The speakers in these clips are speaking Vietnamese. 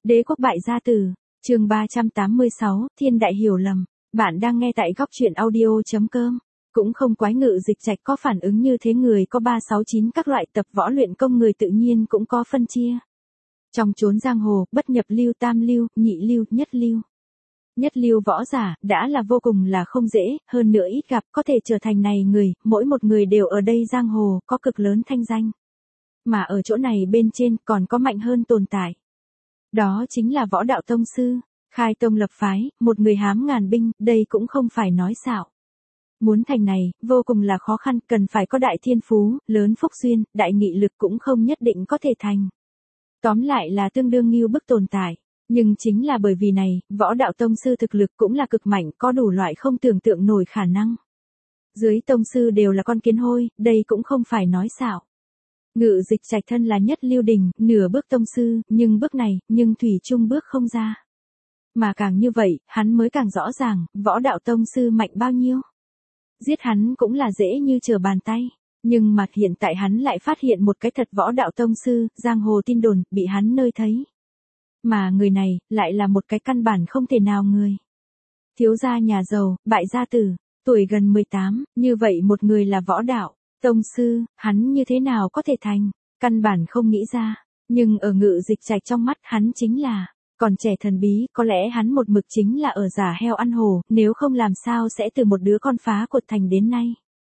Đế quốc bại gia tử, chương 386, Thiên đại hiểu lầm. Bạn đang nghe tại góc truyện audio.com. Cũng không quái Ngự Dịch Trạch có phản ứng như thế, người có 369 các loại tập võ luyện công, người tự nhiên cũng có phân chia. Trong chốn giang hồ, bất nhập lưu, tam lưu, nhị lưu, nhất lưu. Nhất lưu võ giả, đã là vô cùng là không dễ, hơn nữa ít gặp, có thể trở thành này người, mỗi một người đều ở đây giang hồ, có cực lớn thanh danh. Mà ở chỗ này bên trên, còn có mạnh hơn tồn tại. Đó chính là võ đạo tông sư, khai tông lập phái, một người hám ngàn binh, đây cũng không phải nói xạo. Muốn thành này, vô cùng là khó khăn, cần phải có đại thiên phú, lớn phúc duyên, đại nghị lực cũng không nhất định có thể thành. Tóm lại là tương đương nghêu bức tồn tại. Nhưng chính là bởi vì này, võ đạo tông sư thực lực cũng là cực mạnh, có đủ loại không tưởng tượng nổi khả năng. Dưới tông sư đều là con kiến hôi, đây cũng không phải nói xạo. Ngự Dịch Trạch thân là nhất lưu đình, nửa bước tông sư, nhưng bước này, nhưng thủy chung bước không ra. Mà càng như vậy, hắn mới càng rõ ràng, võ đạo tông sư mạnh bao nhiêu. Giết hắn cũng là dễ như trở bàn tay. Nhưng mà hiện tại hắn lại phát hiện một cái thật võ đạo tông sư, giang hồ tin đồn, bị hắn nơi thấy. Mà người này, lại là một cái căn bản không thể nào người. Thiếu gia nhà giàu, bại gia tử, tuổi gần 18, như vậy một người là võ đạo tông sư, hắn như thế nào có thể thành, căn bản không nghĩ ra. Nhưng ở Ngự Dịch Trạch trong mắt hắn chính là, còn trẻ thần bí, có lẽ hắn một mực chính là ở giả heo ăn hổ, nếu không làm sao sẽ từ một đứa con phá cột thành đến nay.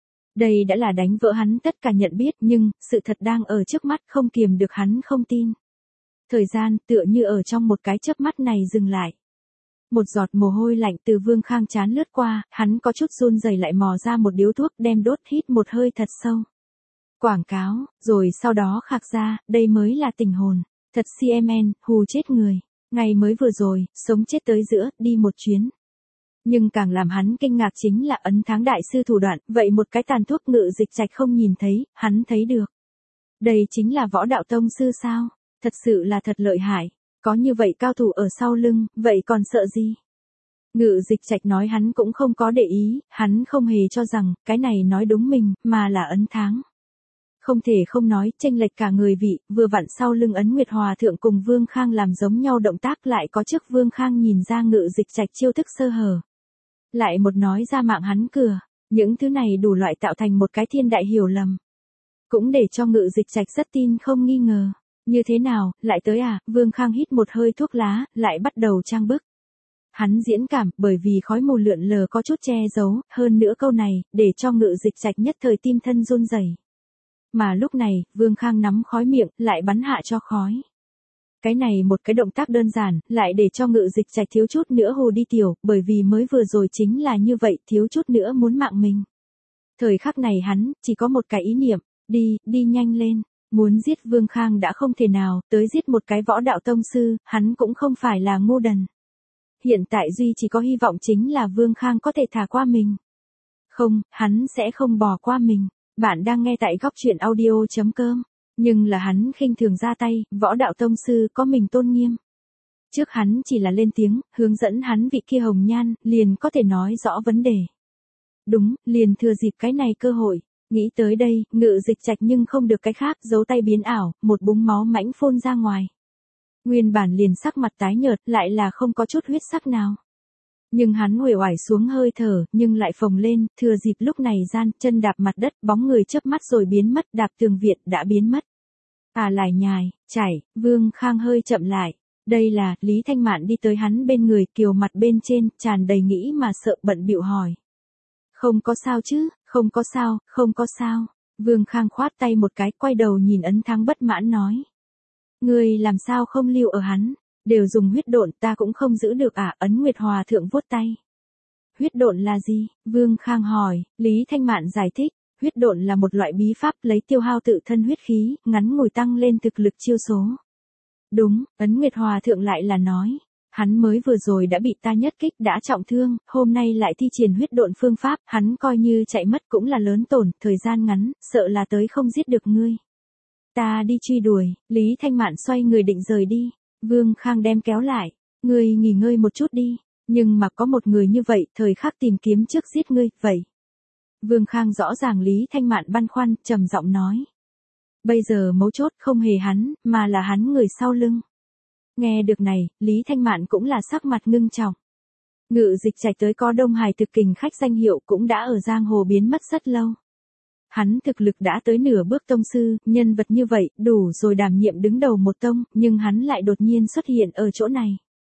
Đây đã là đánh vỡ hắn tất cả nhận biết, nhưng, sự thật đang ở trước mắt, không kiềm được hắn không tin. Thời gian, tựa như ở trong một cái chớp mắt này dừng lại. Một giọt mồ hôi lạnh từ Vương Khang trán lướt qua, hắn có chút run rẩy lại mò ra một điếu thuốc, đem đốt, hít một hơi thật sâu. Quảng cáo, rồi sau đó khạc ra, đây mới là tình hồn. Thật CMN, hù chết người. Ngày mới vừa rồi, sống chết tới giữa, đi một chuyến. Nhưng càng làm hắn kinh ngạc chính là ấn tháng đại sư thủ đoạn, vậy một cái tàn thuốc Ngự Dịch Trạch không nhìn thấy, hắn thấy được. Đây chính là võ đạo tông sư sao? Thật sự là thật lợi hại. Có như vậy cao thủ ở sau lưng, vậy còn sợ gì? Ngự Dịch Trạch nói hắn cũng không có để ý, hắn không hề cho rằng, cái này nói đúng mình, mà là ấn tháng. Không thể không nói, chênh lệch cả người vị, vừa vặn sau lưng ấn Nguyệt Hòa Thượng cùng Vương Khang làm giống nhau động tác, lại có trước Vương Khang nhìn ra Ngự Dịch Trạch chiêu thức sơ hở. Lại một nói ra mạng hắn cửa, những thứ này đủ loại tạo thành một cái thiên đại hiểu lầm. Cũng để cho Ngự Dịch Trạch rất tin không nghi ngờ. Như thế nào, lại tới à? Vương Khang hít một hơi thuốc lá, lại bắt đầu trang bức. Hắn diễn cảm, bởi vì khói mù lượn lờ có chút che giấu, hơn nữa câu này, để cho Ngự Dịch Trạch nhất thời tim thân run rẩy. Mà lúc này, Vương Khang nắm khói miệng, lại bắn hạ cho khói. Cái này một cái động tác đơn giản, lại để cho Ngự Dịch Trạch thiếu chút nữa hù đi tiểu, bởi vì mới vừa rồi chính là như vậy, thiếu chút nữa muốn mạng mình. Thời khắc này hắn, chỉ có một cái ý niệm, đi nhanh lên. Muốn giết Vương Khang đã không thể nào, tới giết một cái võ đạo tông sư, hắn cũng không phải là ngu đần. Hiện tại duy chỉ có hy vọng chính là Vương Khang có thể thả qua mình. Không, hắn sẽ không bỏ qua mình. Bạn đang nghe tại góc truyện audio.com. Nhưng là hắn khinh thường ra tay, võ đạo tông sư có mình tôn nghiêm. Trước hắn chỉ là lên tiếng, hướng dẫn hắn vị kia hồng nhan, liền có thể nói rõ vấn đề. Đúng, liền thừa dịp cái này cơ hội. Nghĩ tới đây, Ngự Dịch Trạch nhưng không được cái khác, giấu tay biến ảo, một búng máu mãnh phun ra ngoài. Nguyên bản liền sắc mặt tái nhợt, lại là không có chút huyết sắc nào. Nhưng hắn uể oải xuống hơi thở, nhưng lại phồng lên, thừa dịp lúc này gian, chân đạp mặt đất, bóng người chớp mắt rồi biến mất, đạp tường viện đã biến mất. Lại nhài, chảy, Vương Khang hơi chậm lại. Đây là, Lý Thanh Mạn đi tới hắn bên người, kiều mặt bên trên, tràn đầy nghĩ mà sợ bận bịu hỏi. Không có sao chứ, không có sao, không có sao. Vương Khang khoát tay một cái, quay đầu nhìn ấn tháng bất mãn nói. Ngươi làm sao không lưu ở hắn, đều dùng huyết độn, ta cũng không giữ được à? Ấn Nguyệt Hòa Thượng vuốt tay. Huyết độn là gì? Vương Khang hỏi. Lý Thanh Mạn giải thích, huyết độn là một loại bí pháp lấy tiêu hao tự thân huyết khí, ngắn ngủi tăng lên thực lực chiêu số. Đúng, Ấn Nguyệt Hòa Thượng lại là nói. Hắn mới vừa rồi đã bị ta nhất kích đã trọng thương, hôm nay lại thi triển huyết độn phương pháp, hắn coi như chạy mất cũng là lớn tổn, thời gian ngắn, sợ là tới không giết được ngươi. Ta đi truy đuổi, Lý Thanh Mạn xoay người định rời đi, Vương Khang đem kéo lại, ngươi nghỉ ngơi một chút đi, nhưng mà có một người như vậy, thời khắc tìm kiếm trước giết ngươi, vậy. Vương Khang rõ ràng Lý Thanh Mạn băn khoăn, trầm giọng nói. Bây giờ mấu chốt không hề hắn, mà là hắn người sau lưng. Nghe được này, Lý Thanh Mạn cũng là sắc mặt ngưng trọng. Ngự Dịch Trạch tới có Đông Hải thực kình khách danh hiệu cũng đã ở giang hồ biến mất rất lâu. Hắn thực lực đã tới nửa bước tông sư, nhân vật như vậy, đủ rồi đảm nhiệm đứng đầu một tông, nhưng hắn lại đột nhiên xuất hiện ở chỗ này.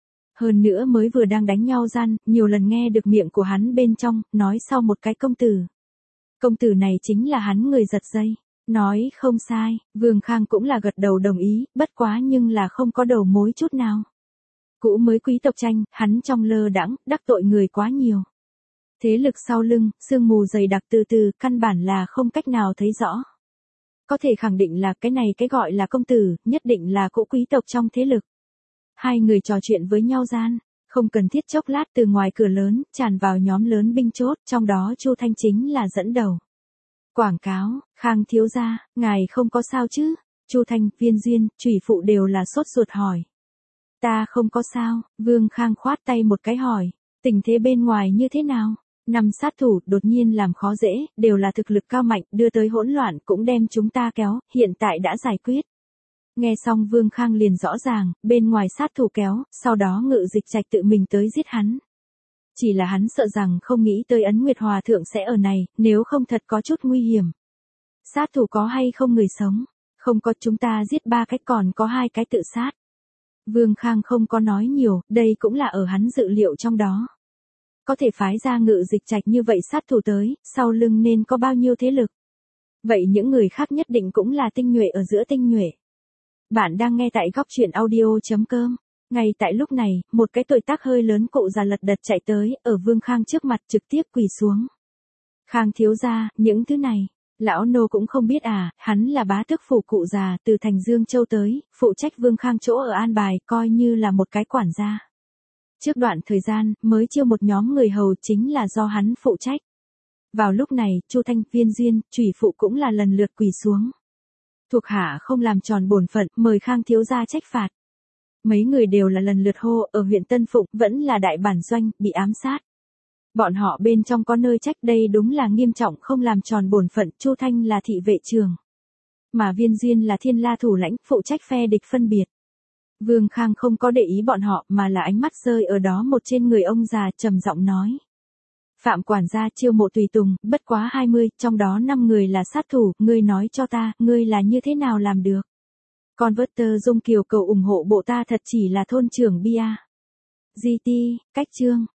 Hơn nữa mới vừa đang đánh nhau gian, nhiều lần nghe được miệng của hắn bên trong, nói sau một cái công tử. Công tử này chính là hắn người giật dây. Nói không sai, Vương Khang cũng là gật đầu đồng ý, bất quá nhưng là không có đầu mối chút nào. Cũ mới quý tộc tranh, hắn trong lơ đãng, đắc tội người quá nhiều. Thế lực sau lưng, sương mù dày đặc từ từ, căn bản là không cách nào thấy rõ. Có thể khẳng định là cái này cái gọi là công tử, nhất định là cũ quý tộc trong thế lực. Hai người trò chuyện với nhau gian, không cần thiết chốc lát từ ngoài cửa lớn, tràn vào nhóm lớn binh chốt, trong đó Chu Thanh chính là dẫn đầu. Quảng cáo, Khang thiếu gia, ngài không có sao chứ? Chu Thanh, Viên Duyên, Chủy Phụ đều là sốt ruột hỏi. Ta không có sao, Vương Khang khoát tay một cái hỏi, tình thế bên ngoài như thế nào? Năm sát thủ đột nhiên làm khó dễ, đều là thực lực cao mạnh, đưa tới hỗn loạn cũng đem chúng ta kéo, hiện tại đã giải quyết. Nghe xong Vương Khang liền rõ ràng, bên ngoài sát thủ kéo, sau đó Ngự Dịch Trạch tự mình tới giết hắn. Chỉ là hắn sợ rằng không nghĩ tới Ấn Nguyệt Hòa Thượng sẽ ở này, nếu không thật có chút nguy hiểm. Sát thủ có hay không người sống? Không có, chúng ta giết 3 cái còn có 2 cái tự sát. Vương Khang không có nói nhiều, đây cũng là ở hắn dự liệu trong đó. Có thể phái ra Ngự Dịch Trạch như vậy sát thủ tới, sau lưng nên có bao nhiêu thế lực. Vậy những người khác nhất định cũng là tinh nhuệ ở giữa tinh nhuệ. Bạn đang nghe tại góc truyện audio.com. Ngay tại lúc này, một cái tuổi tác hơi lớn cụ già lật đật chạy tới, ở Vương Khang trước mặt trực tiếp quỳ xuống. Khang thiếu gia, những thứ này, lão nô cũng không biết à, hắn là bá tước phủ cụ già từ thành Dương Châu tới, phụ trách Vương Khang chỗ ở An Bài, coi như là một cái quản gia. Trước đoạn thời gian, mới chiêu một nhóm người hầu chính là do hắn phụ trách. Vào lúc này, Chu Thanh, Viên Duyên, Chủy Phụ cũng là lần lượt quỳ xuống. Thuộc hạ không làm tròn bổn phận, mời Khang thiếu gia trách phạt. Mấy người đều là lần lượt hô, ở huyện Tân Phụng, vẫn là đại bản doanh, bị ám sát. Bọn họ bên trong có nơi trách, đây đúng là nghiêm trọng, không làm tròn bổn phận. Chu Thanh là thị vệ trường, mà Viên Duyên là Thiên La thủ lãnh, phụ trách phe địch phân biệt. Vương Khang không có để ý bọn họ, mà là ánh mắt rơi ở đó một trên người ông già, trầm giọng nói. Phạm quản gia chiêu mộ tùy tùng, bất quá 20, trong đó 5 người là sát thủ, ngươi nói cho ta, ngươi là như thế nào làm được? Converter Dung Kiều cầu ủng hộ bộ ta thật chỉ là thôn trưởng Bia. GT, cách chương.